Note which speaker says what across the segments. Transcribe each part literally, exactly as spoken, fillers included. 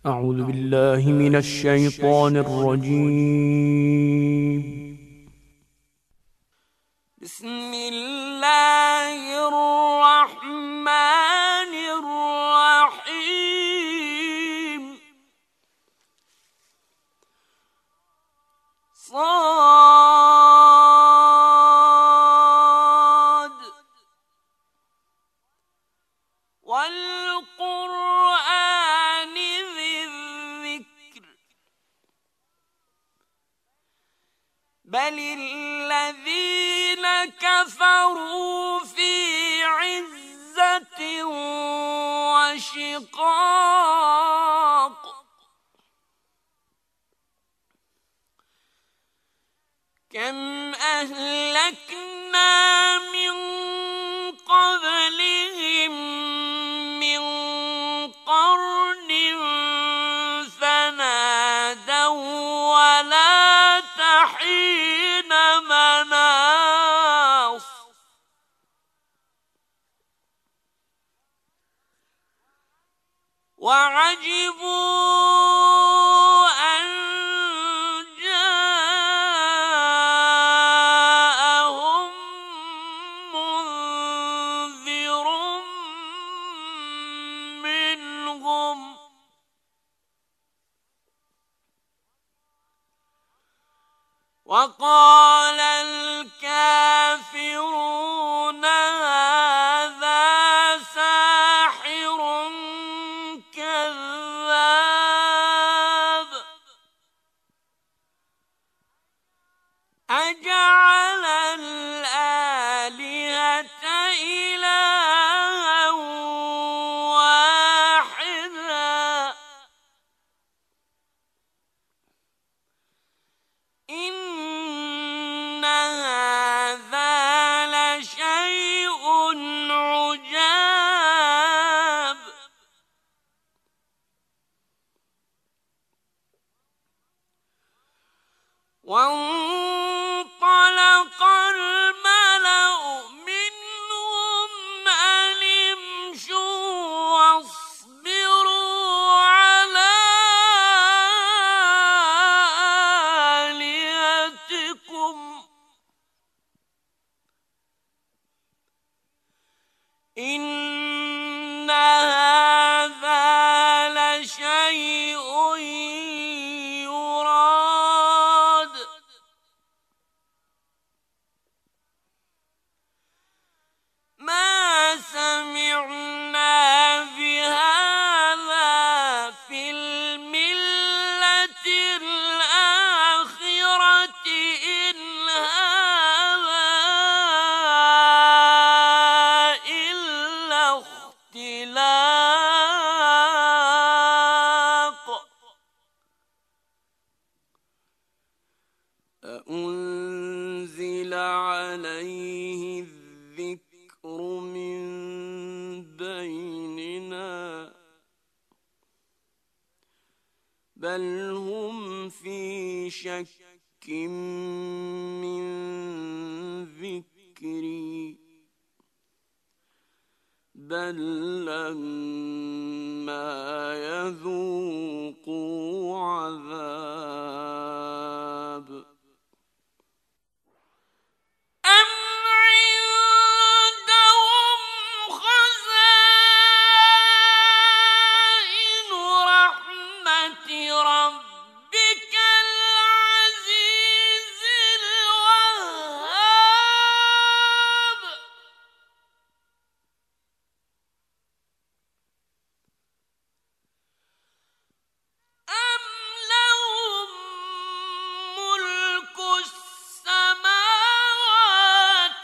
Speaker 1: أعوذ بالله من الشيطان الرجيم.
Speaker 2: بسم الله الرحمن الرحيم. صاد والقرآن ذي الذكر بل الذين كفروا في عزة وشقاق كم أهلكنا من قبلهم من قرن فنادوا ولا تحين مناص وعجبوا أن جاءهم منذر منهم وقال الكافرون هذا ساحر كذاب أجعل الآلهة إلها واحدا إن هذا لشيء عجاب وانطلق الملأ منهم أن امشوا واصبروا على آلهتكم إن هذا لشيء يراد ما سمعنا بهذا في الملة الآخرة إن هذا إلا اختلاق أأنزل عليه الذكر من بيننا بل هم في شك من ذكري بل لما يذوقوا عذاب أم عندهم خزائن رحمة ربك العزيز الوهاب أم لهم ملك السماوات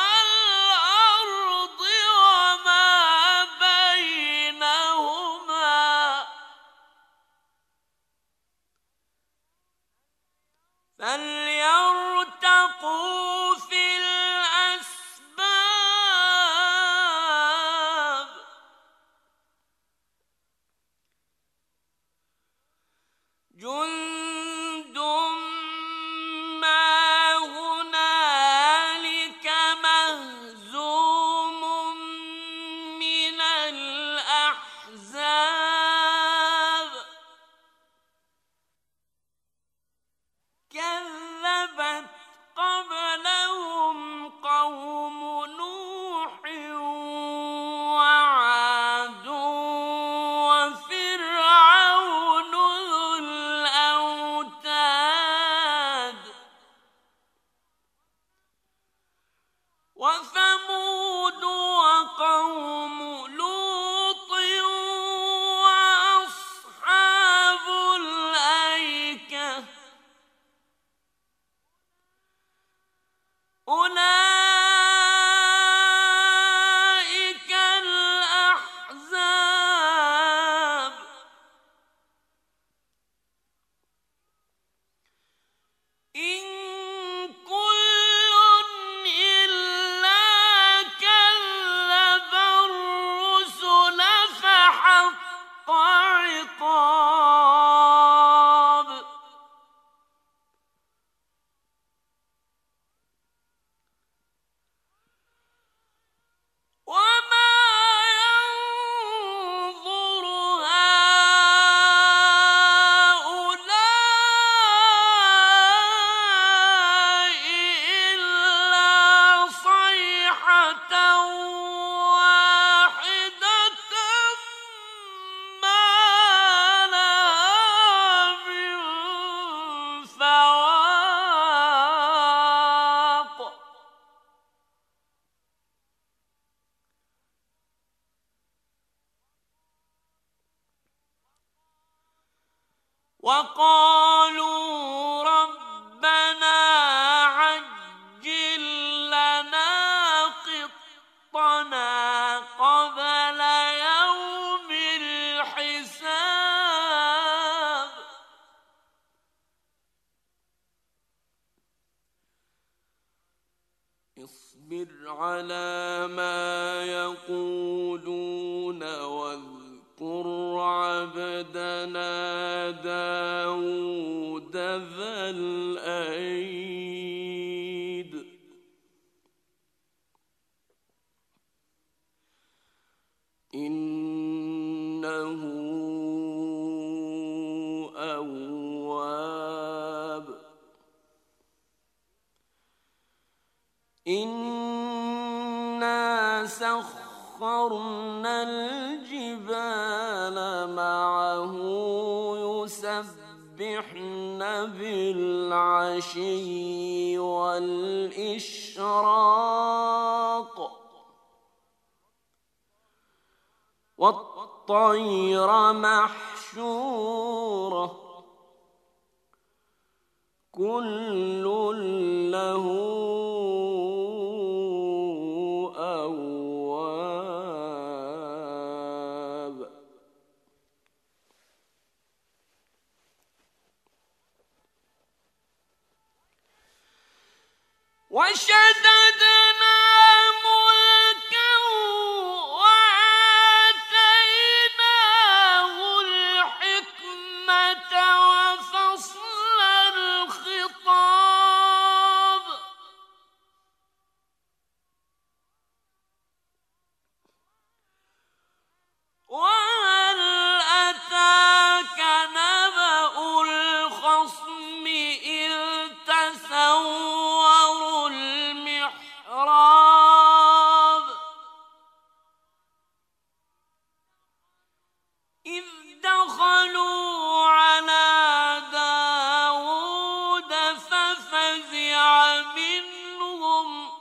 Speaker 2: والأرض وما بينهما فليرتقوا في الأسباب جند ما هنالك مهزوم من الأحزاب وقالوا ربنا عجل لنا قطنا قبل يوم الحساب اصبر على ما يقولون واذكر عبدنا داود ذا الأيد إنه أواب إنا سخرنا الجبال معه يسبحن بالعشي والإشراق والطير محشورة كل له أواب وشددنا ملكه وآتيناه الحكمة وفصل الخطاب وهل أتاك نبأ الخصم إذ تسوروا المحراب إذ دخلوا على داود ففزع منهم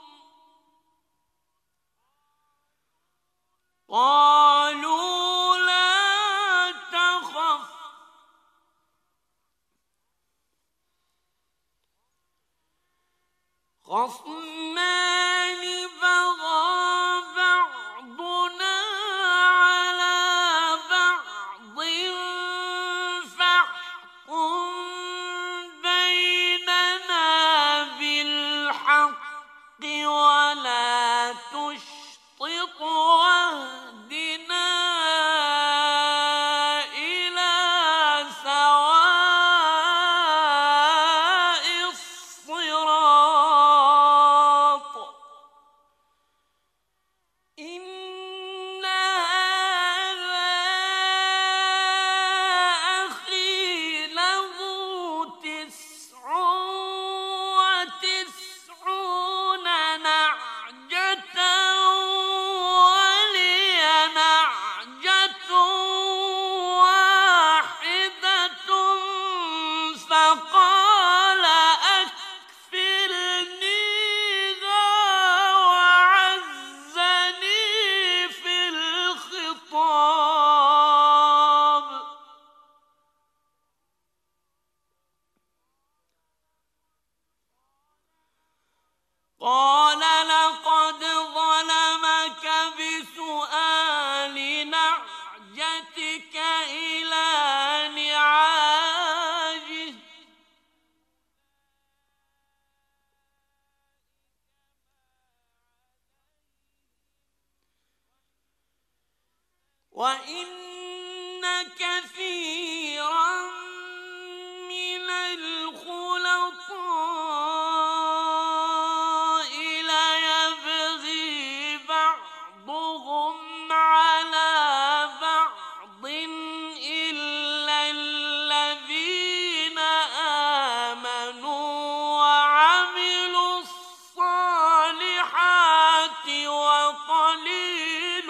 Speaker 2: قالوا لا تخف خصمان بغى بعضنا على بعض فاحكم بيننا بالحق ولا تشطط واهدنا إلى سواء الصراط إن هذا أخي له تسع وتسعون نعجة ولي نعجة واحدة فقال أكفلنيها وعزني في الخطاب قال لقد ظلمك بسؤال نعجتك إلى نعاجه وإن كثيرا من الخلطاء ليبغي بعضهم على بعض إلا الذين آمنوا وعملوا الصالحات وقليل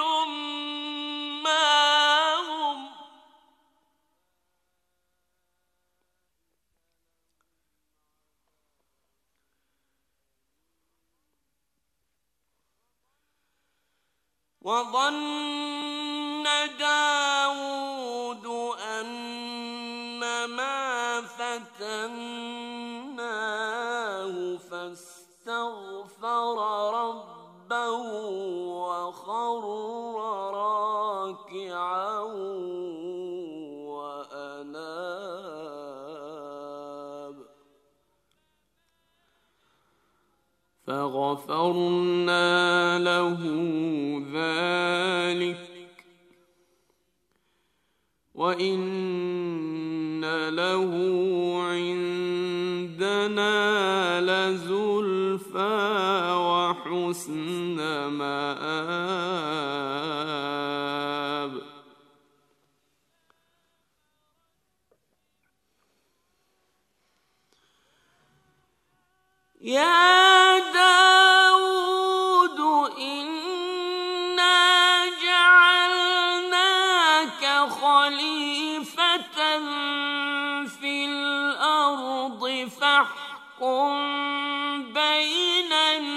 Speaker 2: ما هم وظن داود أن إنما فتناه فاستغفر ربه وخر راكعا وأناب فغفرنا له ذلك وإن له عندنا لزلفى وحسن مآب يا داود إنا جعلناك خليفة في الأرض فاحكم بين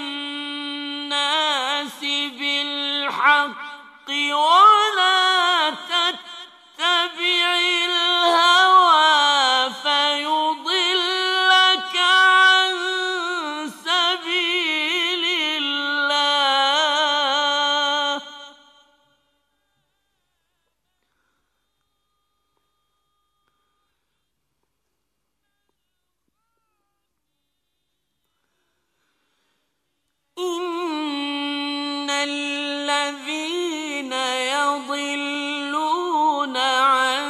Speaker 2: الناس بالحق ولا تتبع الهوى فيضلك عن سبيل الله إن الذين يضلون عن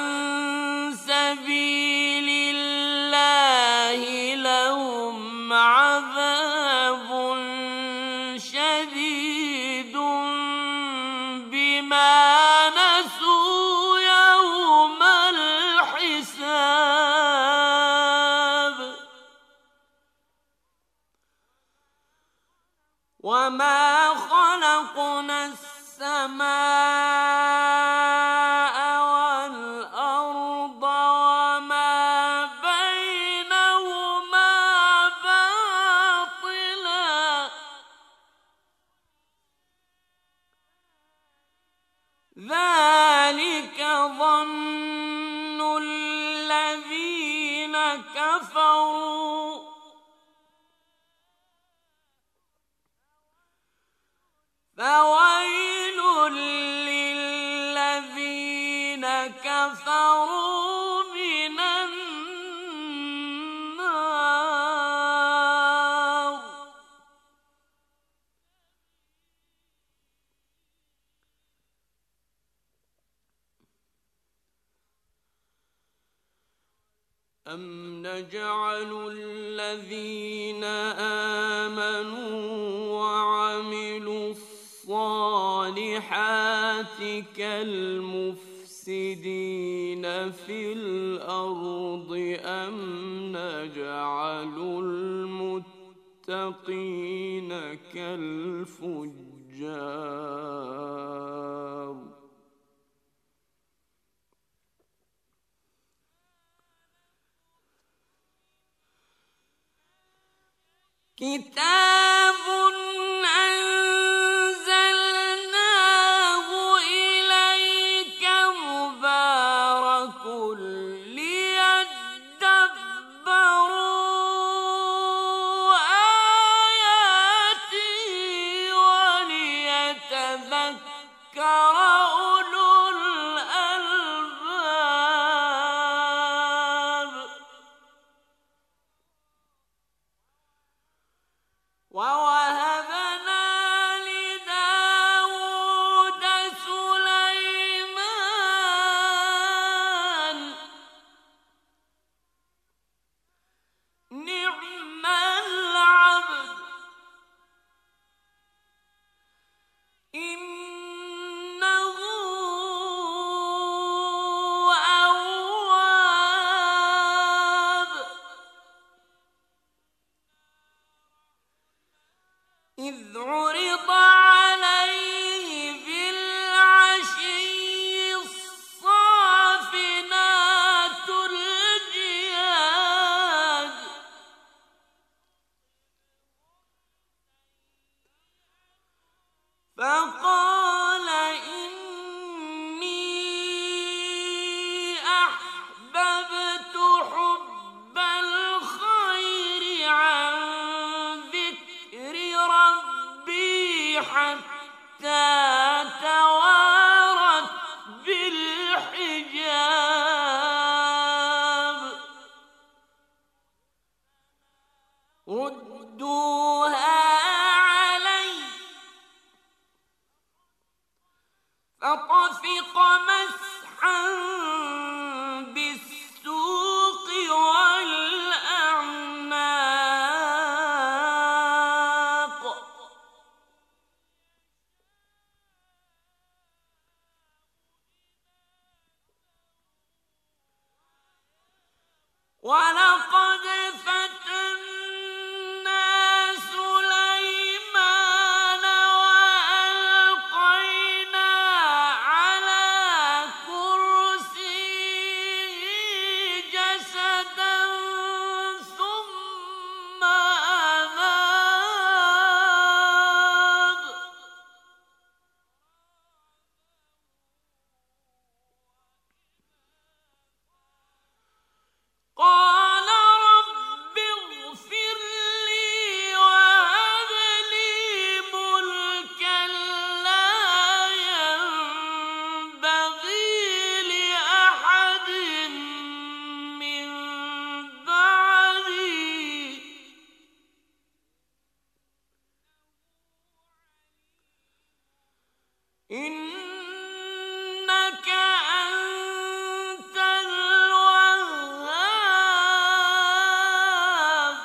Speaker 2: سبيل الله لهم عذاب شديد بما نسوا يوم الحساب وما خلقنا السماء والأرض وما بينهما باطلا ذلك ظن الذين كفروا فويل للذين كفروا من النار أم نجعل الذين آمنوا وعملوا الصالحات كالمفسدين في الأرض أم نجعل المتقين كالفجار كتاب أنزلناه إليك مبارك ليدبروا آياته وليتذكر أولو الألباب ولقد فتنا سليمان وألقينا على كرسيه جسدا ثم أناب قال رب اغفر لي وهب لي ملكا لا ينبغي لأحد من بعدي إنك أنت الوهاب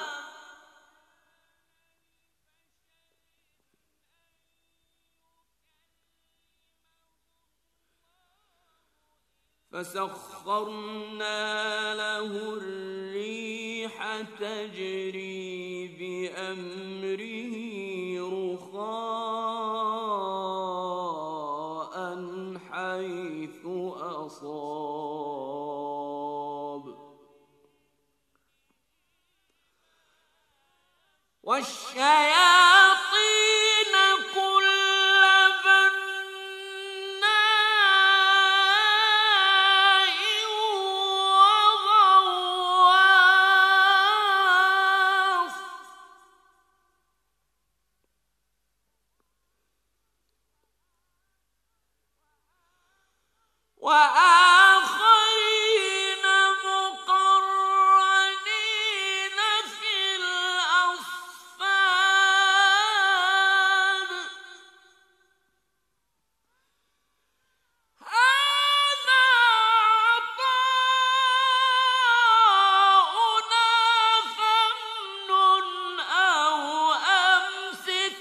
Speaker 2: فسخرنا له الريح تجري بأمره رخاء حيث أصاب والشياطين كل بناء وغواص وآخرين مقرنين في الأصفاد هذا عطاؤنا فامنن أو أمسك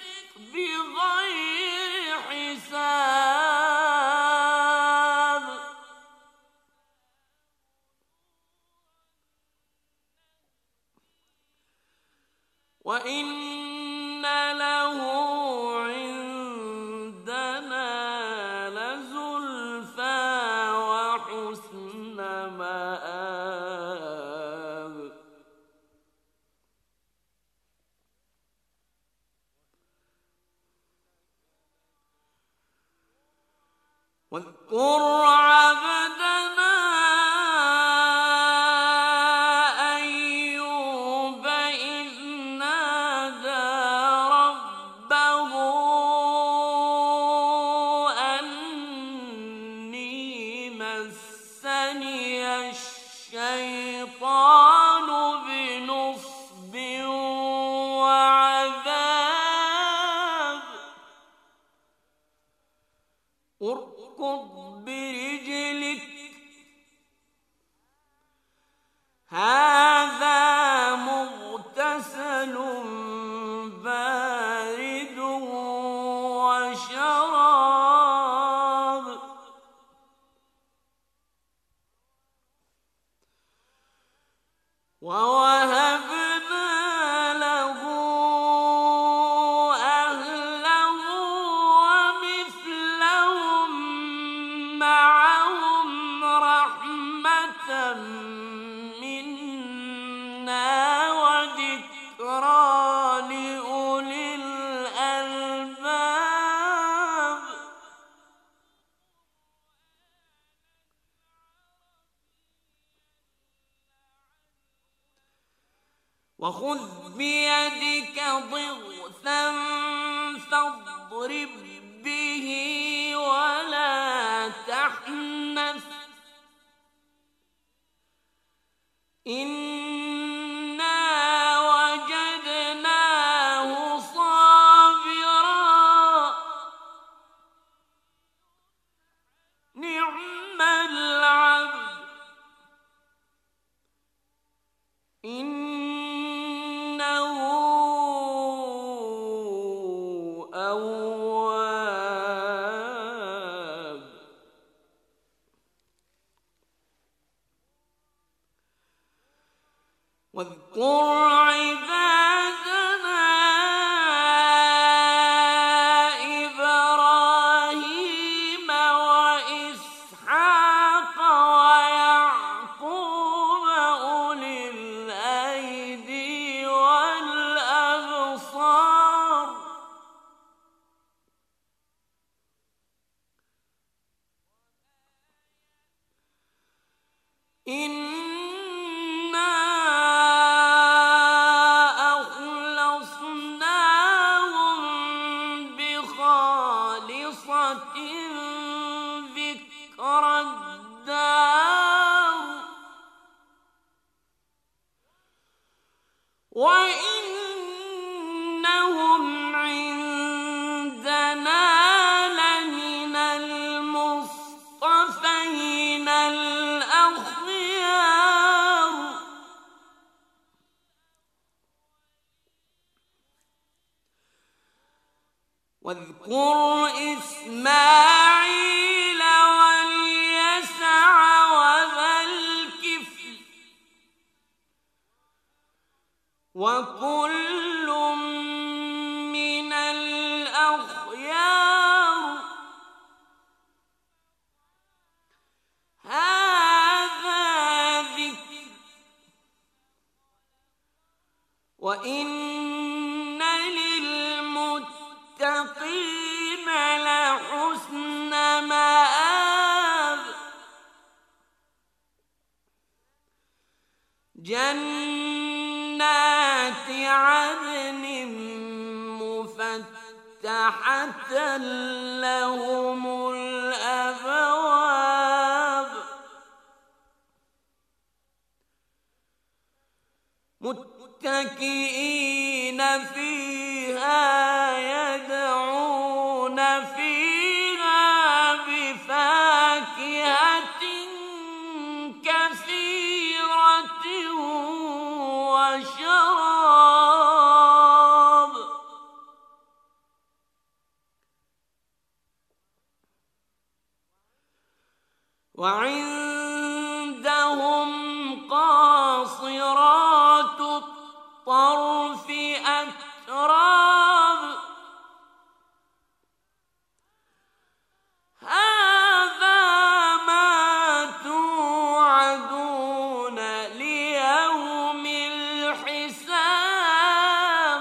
Speaker 2: بغير حساب وإن له عندنا لزلفى وحسن مآب واذكر عبدنا أيوب إذ نادى ربه أني مسني الشيطان بنصب وعذاب اركض برجلك هذا مغتسل بارد وشراب ووهبنا له أهله ومثلهم معهم رحمة منا وذكرى لأولي الألباب وخذ بيدك ضغثا فاضرب به ولا تحنث إنا وجدناه صابرا نعم العبد إنه أواب واذكر عبادنا إبراهيم وإسحاق ويعقوب أولي الأيدي والأبصار إنا أخلصناهم بخالصة ذكرى الدار وإنهم عندنا لمن المصطفين الأخيار واذكر إسماعيل واليسع وذا الكفل وكل من الأخيار هذا ذكر وإن للمتقين لحسن مآب جنات عدن مفتحة لهم الأبواب متكئين فيها يدعون فيها بفاكهة كثيرة وشراب وعندهم قاصرات الطرف أتراب هذا ما توعدون ليوم الحساب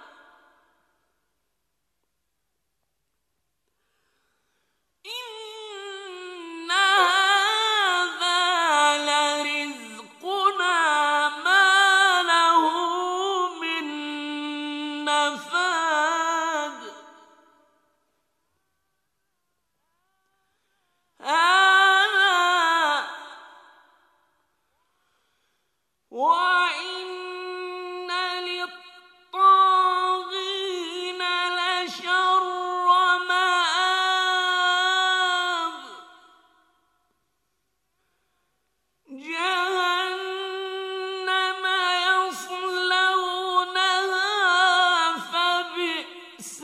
Speaker 2: إن هذا لرزقنا ما له من نفاد هذا وإن للطاغين لشر مآب جهنم يصلونها فبئس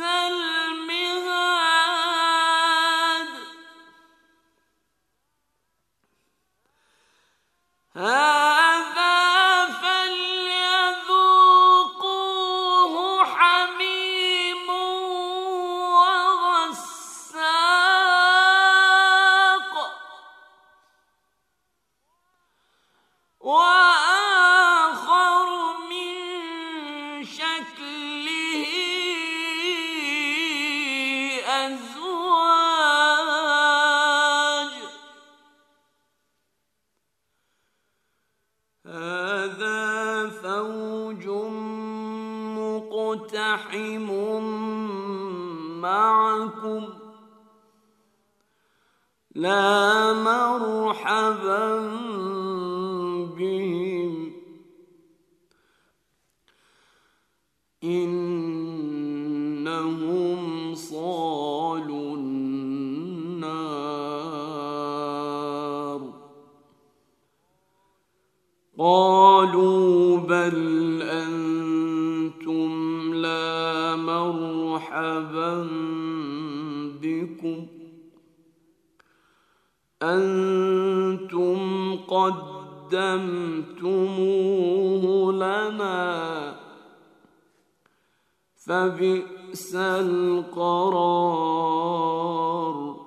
Speaker 2: المهاد هذا فليذوقوه حميم وغساق وآخر من شكله أزواج هذا فوج مقتحم معكم لا مرحبا بهم إنهم صالوا النار قالوا بل أنتم لا مرحبا بكم أنتم قد قدمتموه لنا فبئس القرار.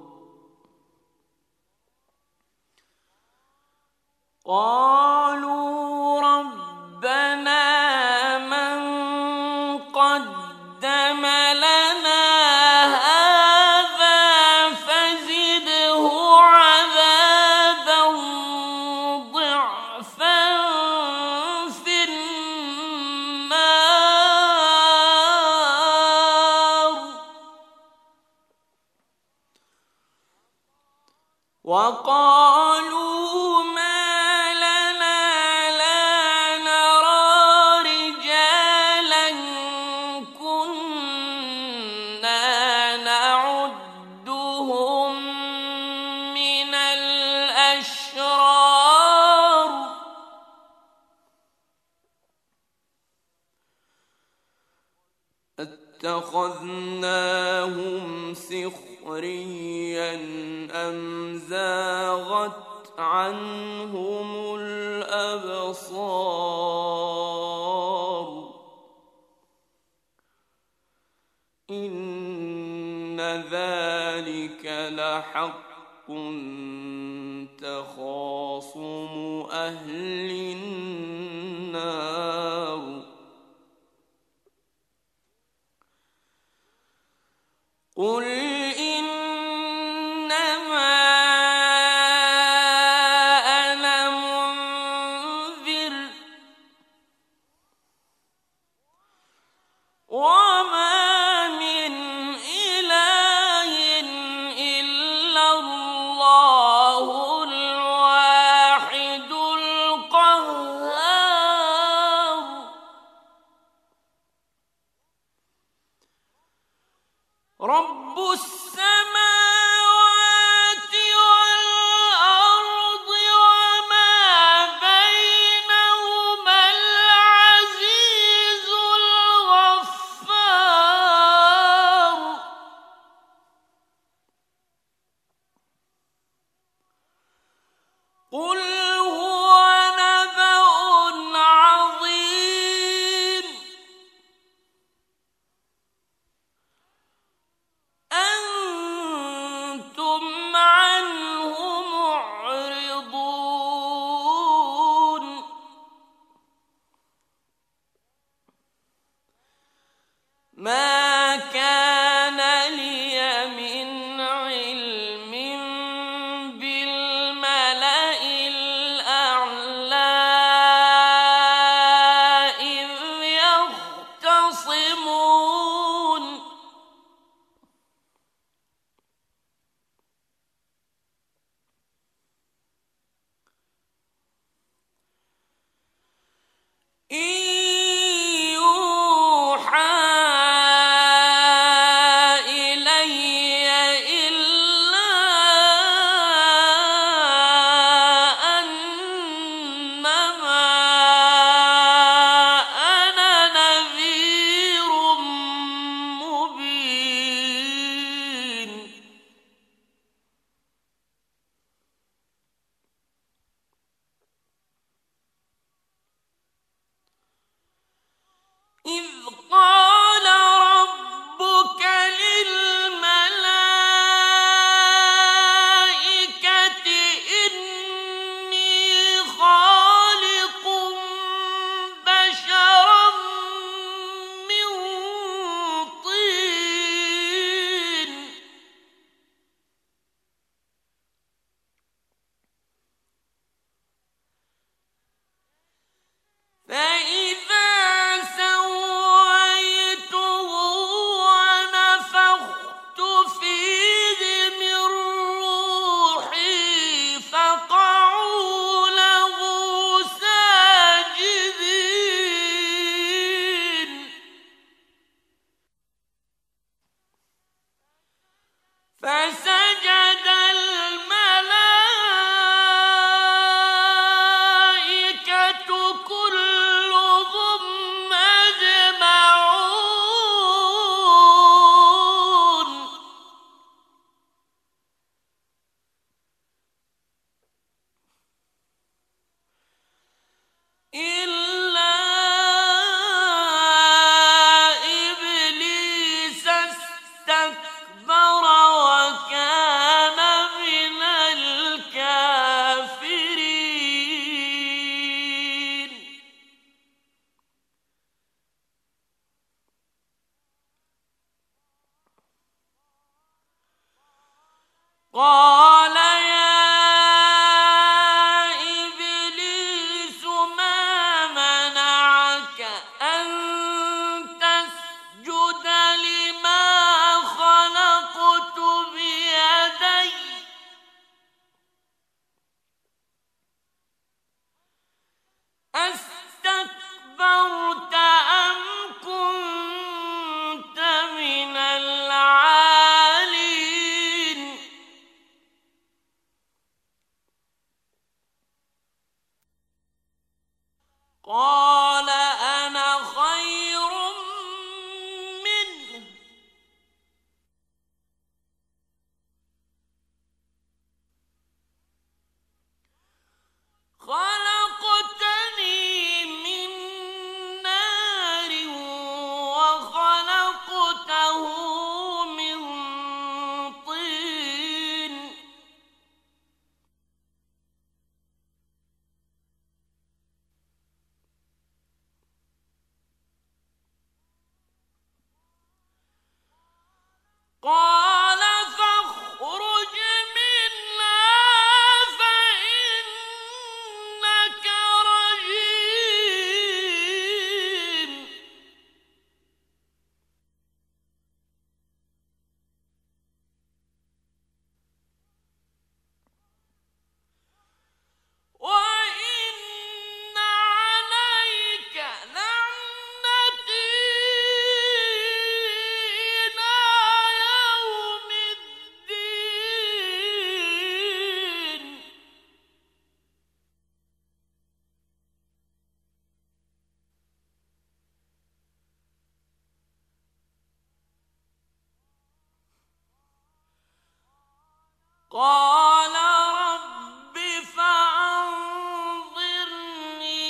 Speaker 2: قالوا ربنا من قدم لنا هذا فزده عذابا ضعفا في النار. وقالوا ما اتخذناهم سخريا أم زاغت عنهم الأبصار. إن ذلك لحق تخاصم أهل النار. قل إنما أنا منذر وما من إله إلا الله الواحد القهار. رب قال يا إبليس ما منعك أن تسجد لما خلقت بيدي أستكبرت أم كنت من العالين قال أنا خير منه خلقتني من نار وخلقته من طين قال فاخرج منها فإنك رجيم وإن عليك لعنتي إلى يوم الدين قال رب فأنظرني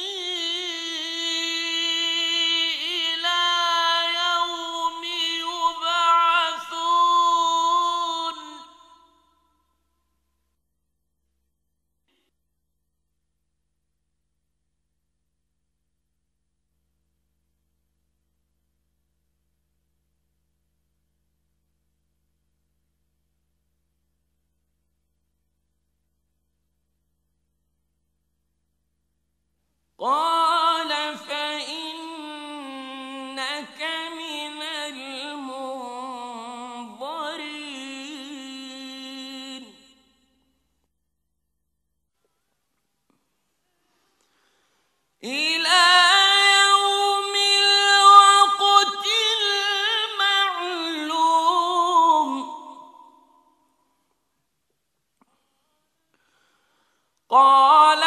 Speaker 2: إلى يوم يبعثون قال فإنك من المنظرين إلى يوم الوقت المعلوم قال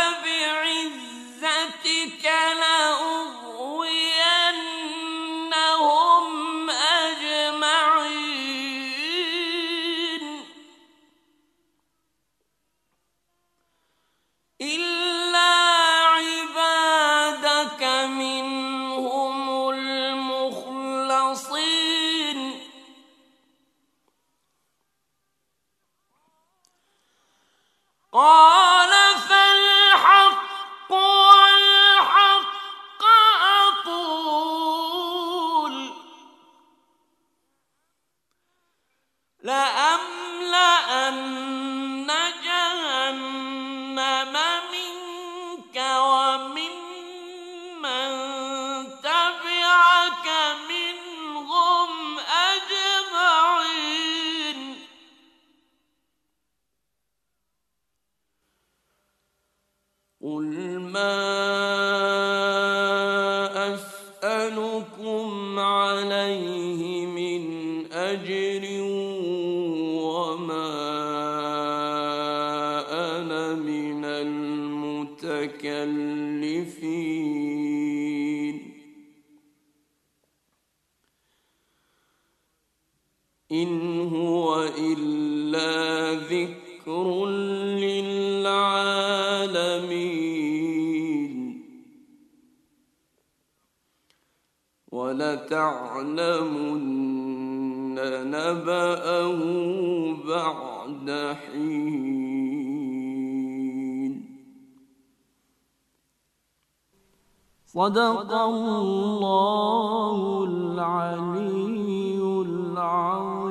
Speaker 2: فبعزتك لأغوينهم أجمعين إلا عبادك منهم المخلصين قال فالحق والحق أقول لأملأن جهنم منك وممن تبعك منهم أجمعين قل ما أسألكم عليه من أجر وما أنا من المتكلفين إن هو إلا ذكر للعالمين ولتعلمن نبأه بعد حين صدق الله العلي العظيم.